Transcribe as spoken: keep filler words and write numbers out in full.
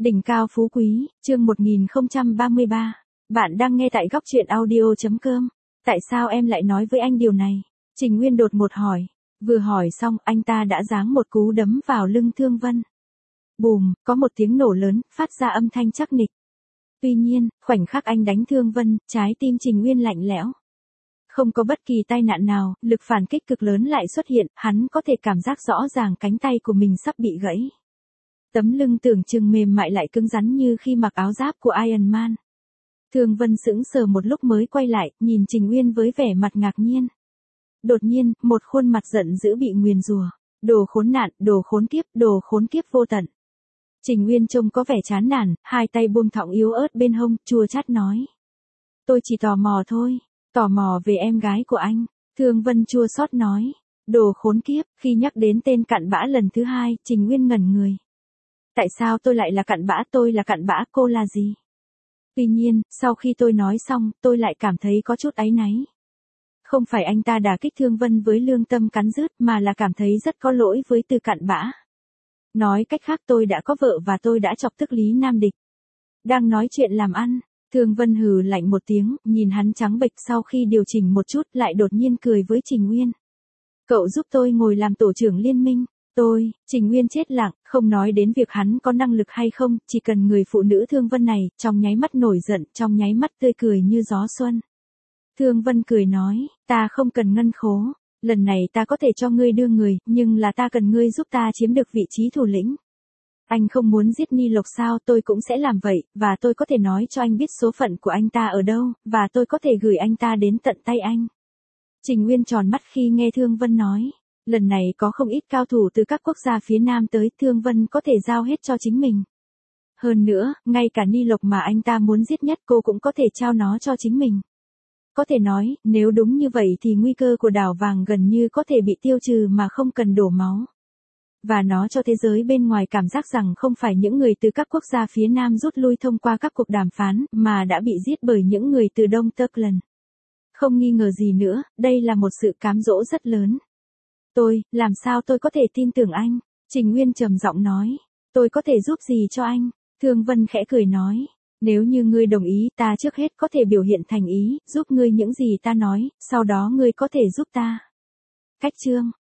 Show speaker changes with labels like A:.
A: Đỉnh cao phú quý, chương một nghìn không trăm ba mươi ba. Bạn đang nghe tại góc truyện audio.com. Tại sao em lại nói với anh điều này? Trình Nguyên đột ngột hỏi. Vừa hỏi xong, anh ta đã giáng một cú đấm vào lưng Thương Vân. Bùm, có một tiếng nổ lớn, phát ra âm thanh chắc nịch. Tuy nhiên, khoảnh khắc anh đánh Thương Vân, trái tim Trình Nguyên lạnh lẽo. Không có bất kỳ tai nạn nào, lực phản kích cực lớn lại xuất hiện, hắn có thể cảm giác rõ ràng cánh tay của mình sắp bị gãy. Tấm lưng tưởng chừng mềm mại lại cứng rắn như khi mặc áo giáp của Iron Man. Thương Vân sững sờ một lúc mới quay lại, nhìn Trình Nguyên với vẻ mặt ngạc nhiên. Đột nhiên, một khuôn mặt giận dữ bị nguyền rủa. Đồ khốn nạn, đồ khốn kiếp, đồ khốn kiếp vô tận. Trình Nguyên trông có vẻ chán nản, hai tay buông thõng yếu ớt bên hông, chua chát nói. Tôi chỉ tò mò thôi, tò mò về em gái của anh. Thương Vân chua xót nói. Đồ khốn kiếp, khi nhắc đến tên cặn bã lần thứ hai, Trình Nguyên ngẩn người. Tại sao tôi lại là cặn bã, tôi là cặn bã, cô là gì? Tuy nhiên, sau khi tôi nói xong, tôi lại cảm thấy có chút áy náy. Không phải anh ta đả kích Thương Vân với lương tâm cắn rứt mà là cảm thấy rất có lỗi với từ cặn bã. Nói cách khác tôi đã có vợ và tôi đã chọc tức Lý Nam Địch. Đang nói chuyện làm ăn, Thương Vân hừ lạnh một tiếng, nhìn hắn trắng bệch sau khi điều chỉnh một chút lại đột nhiên cười với Trình Nguyên. Cậu giúp tôi ngồi làm tổ trưởng liên minh. Tôi, Trình Nguyên chết lặng, không nói đến việc hắn có năng lực hay không, chỉ cần người phụ nữ Thương Vân này, trong nháy mắt nổi giận, trong nháy mắt tươi cười như gió xuân. Thương Vân cười nói, ta không cần ngân khố, lần này ta có thể cho ngươi đưa người, nhưng là ta cần ngươi giúp ta chiếm được vị trí thủ lĩnh. Anh không muốn giết Ni Lộc sao, tôi cũng sẽ làm vậy, và tôi có thể nói cho anh biết số phận của anh ta ở đâu, và tôi có thể gửi anh ta đến tận tay anh. Trình Nguyên tròn mắt khi nghe Thương Vân nói. Lần này có không ít cao thủ từ các quốc gia phía Nam tới, Thương Vân có thể giao hết cho chính mình. Hơn nữa, ngay cả Ni Lộc mà anh ta muốn giết nhất cô cũng có thể trao nó cho chính mình. Có thể nói, nếu đúng như vậy thì nguy cơ của đảo vàng gần như có thể bị tiêu trừ mà không cần đổ máu. Và nó cho thế giới bên ngoài cảm giác rằng không phải những người từ các quốc gia phía Nam rút lui thông qua các cuộc đàm phán, mà đã bị giết bởi những người từ Đông Turkland. Không nghi ngờ gì nữa, đây là một sự cám dỗ rất lớn. Tôi, làm sao tôi có thể tin tưởng anh? Trình Nguyên trầm giọng nói. Tôi có thể giúp gì cho anh? Thương Vân khẽ cười nói. Nếu như ngươi đồng ý, ta trước hết có thể biểu hiện thành ý, giúp ngươi những gì ta nói, sau đó ngươi có thể giúp ta. Cách chương.